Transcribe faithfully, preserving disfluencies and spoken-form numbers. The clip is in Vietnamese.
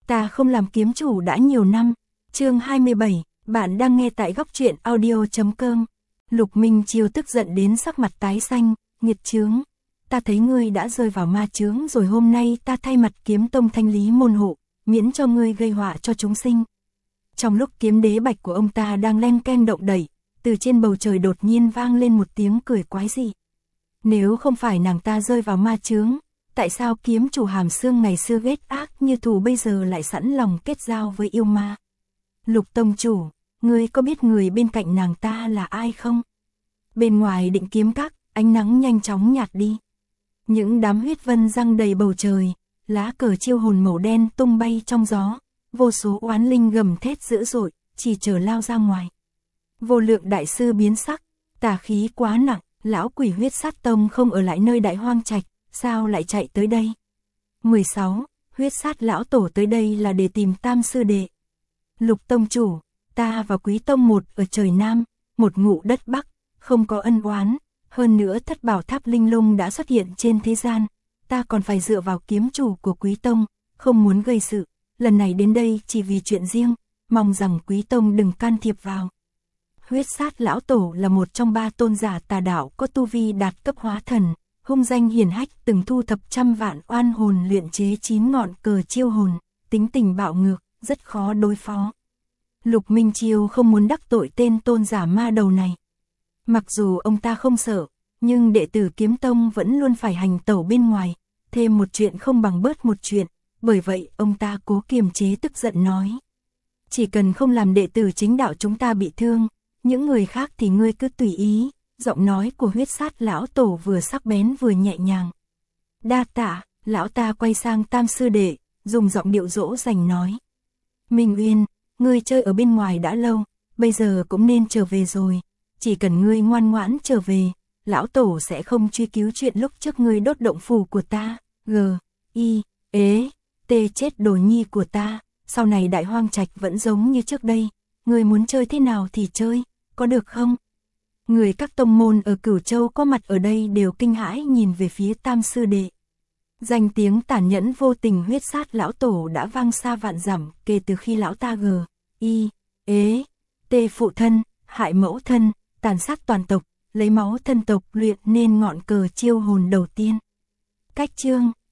Ta không làm kiếm chủ đã nhiều năm. Chương hai mươi bảy, bạn đang nghe tại góc truyện audio chấm com. Lục Minh Chiêu tức giận đến sắc mặt tái xanh, nghiệt chướng. Ta thấy ngươi đã rơi vào ma chướng rồi, hôm nay ta thay mặt kiếm tông thanh lý môn hộ, miễn cho ngươi gây họa cho chúng sinh. Trong lúc kiếm đế bạch của ông ta đang len keng động đẩy, từ trên bầu trời đột nhiên vang lên một tiếng cười quái dị. Nếu không phải nàng ta rơi vào ma chướng, tại sao kiếm chủ Hàm Xương ngày xưa ghét ác như thù bây giờ lại sẵn lòng kết giao với yêu ma? Lục tông chủ, ngươi có biết người bên cạnh nàng ta là ai không? Bên ngoài Định Kiếm Các, ánh nắng nhanh chóng nhạt đi. Những đám huyết vân răng đầy bầu trời, lá cờ chiêu hồn màu đen tung bay trong gió, vô số oán linh gầm thét dữ dội, chỉ chờ lao ra ngoài. Vô Lượng đại sư biến sắc, tà khí quá nặng, lão quỷ huyết sát tông không ở lại nơi Đại Hoang Trạch, sao lại chạy tới đây? mười sáu. Huyết sát lão tổ tới đây là để tìm Tam sư đệ. Lục tông chủ, ta và Quý tông một ở trời Nam, một ngụ đất Bắc, không có ân oán, hơn nữa thất bảo tháp linh lung đã xuất hiện trên thế gian, ta còn phải dựa vào kiếm chủ của Quý tông, không muốn gây sự, lần này đến đây chỉ vì chuyện riêng, mong rằng Quý tông đừng can thiệp vào. Huyết sát lão tổ là một trong ba tôn giả tà đạo có tu vi đạt cấp hóa thần, hung danh hiển hách, từng thu thập trăm vạn oan hồn luyện chế chín ngọn cờ chiêu hồn, tính tình bạo ngược, rất khó đối phó. Lục Minh Chiêu không muốn đắc tội tên tôn giả ma đầu này. Mặc dù ông ta không sợ, nhưng đệ tử kiếm tông vẫn luôn phải hành tẩu bên ngoài, thêm một chuyện không bằng bớt một chuyện, bởi vậy ông ta cố kiềm chế tức giận nói. Chỉ cần không làm đệ tử chính đạo chúng ta bị thương, những người khác thì ngươi cứ tùy ý. Giọng nói của huyết sát lão tổ vừa sắc bén vừa nhẹ nhàng. Đa tạ, lão ta quay sang Tam sư đệ, dùng giọng điệu dỗ dành nói. Minh Uyên, ngươi chơi ở bên ngoài đã lâu, bây giờ cũng nên trở về rồi. Chỉ cần ngươi ngoan ngoãn trở về, lão tổ sẽ không truy cứu chuyện lúc trước ngươi đốt động phủ của ta. G, I, ế, T chết đồ nhi của ta. Sau này Đại Hoang Trạch vẫn giống như trước đây. Ngươi muốn chơi thế nào thì chơi, có được không? Người các tông môn ở Cửu Châu có mặt ở đây đều kinh hãi nhìn về phía Tam sư đệ. Danh tiếng tàn nhẫn vô tình huyết sát lão tổ đã vang xa vạn dặm kể từ khi lão ta g, i, ế, t phụ thân, hại mẫu thân, tàn sát toàn tộc, lấy máu thân tộc luyện nên ngọn cờ chiêu hồn đầu tiên. Cách chương